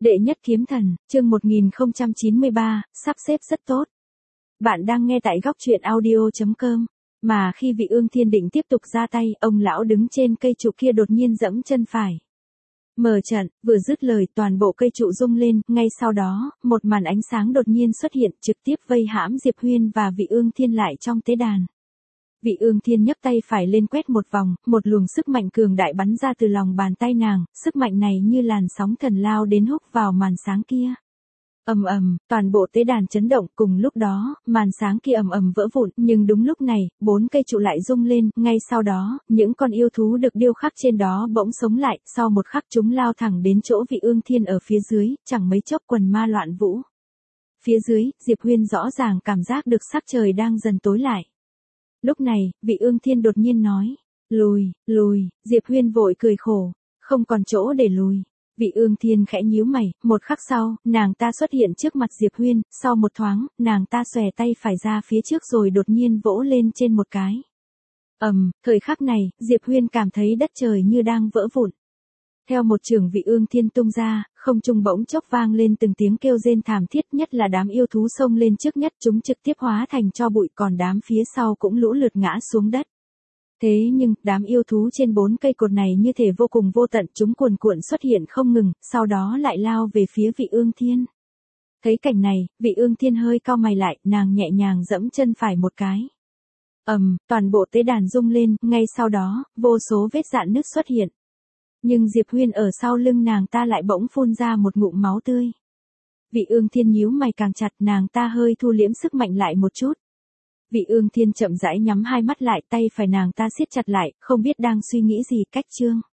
Đệ nhất kiếm thần, chương 1093, sắp xếp rất tốt. Bạn đang nghe tại góc truyện audio.com. Mà khi Vị Ương Thiên định tiếp tục ra tay, ông lão đứng trên cây trụ kia đột nhiên giẫm chân phải. Mở trận, vừa dứt lời toàn bộ cây trụ rung lên, ngay sau đó, một màn ánh sáng đột nhiên xuất hiện trực tiếp vây hãm Diệp Huyên và Vị Ương Thiên lại trong tế đàn. Vị Ương Thiên nhấc tay phải lên quét một vòng, một luồng sức mạnh cường đại bắn ra từ lòng bàn tay nàng, sức mạnh này như làn sóng thần lao đến húc vào màn sáng kia. Ầm ầm, toàn bộ tế đàn chấn động, cùng lúc đó, màn sáng kia ầm ầm vỡ vụn, nhưng đúng lúc này, 4 cây trụ lại rung lên, ngay sau đó, những con yêu thú được điêu khắc trên đó bỗng sống lại, sau một khắc chúng lao thẳng đến chỗ Vị Ương Thiên ở phía dưới, chẳng mấy chốc quần ma loạn vũ. Phía dưới, Diệp Huyên rõ ràng cảm giác được sắc trời đang dần tối lại. Lúc này, Vị Ương Thiên đột nhiên nói, lùi, Diệp Huyên vội cười khổ, không còn chỗ để lùi. Vị Ương Thiên khẽ nhíu mày, một khắc sau, nàng ta xuất hiện trước mặt Diệp Huyên, sau một thoáng, nàng ta xòe tay phải ra phía trước rồi đột nhiên vỗ lên trên một cái. Thời khắc này, Diệp Huyên cảm thấy đất trời như đang vỡ vụn. Theo một trường Vị Ương Thiên tung ra, không trung bỗng chốc vang lên từng tiếng kêu rên thảm thiết, nhất là đám yêu thú xông lên trước nhất, chúng trực tiếp hóa thành tro bụi, còn đám phía sau cũng lũ lượt ngã xuống đất. Thế nhưng, đám yêu thú trên 4 cây cột này như thể vô cùng vô tận, chúng cuồn cuộn xuất hiện không ngừng, sau đó lại lao về phía Vị Ương Thiên. Thấy cảnh này, Vị Ương Thiên hơi cau mày lại, nàng nhẹ nhàng giẫm chân phải một cái. Toàn bộ tế đàn rung lên, ngay sau đó, vô số vết rạn nứt xuất hiện. Nhưng Diệp Huyên ở sau lưng nàng ta lại bỗng phun ra một ngụm máu tươi. Vị Ương Thiên nhíu mày càng chặt, nàng ta hơi thu liễm sức mạnh lại một chút. Vị Ương Thiên chậm rãi nhắm hai mắt lại, tay phải nàng ta siết chặt lại, không biết đang suy nghĩ gì. Cách chương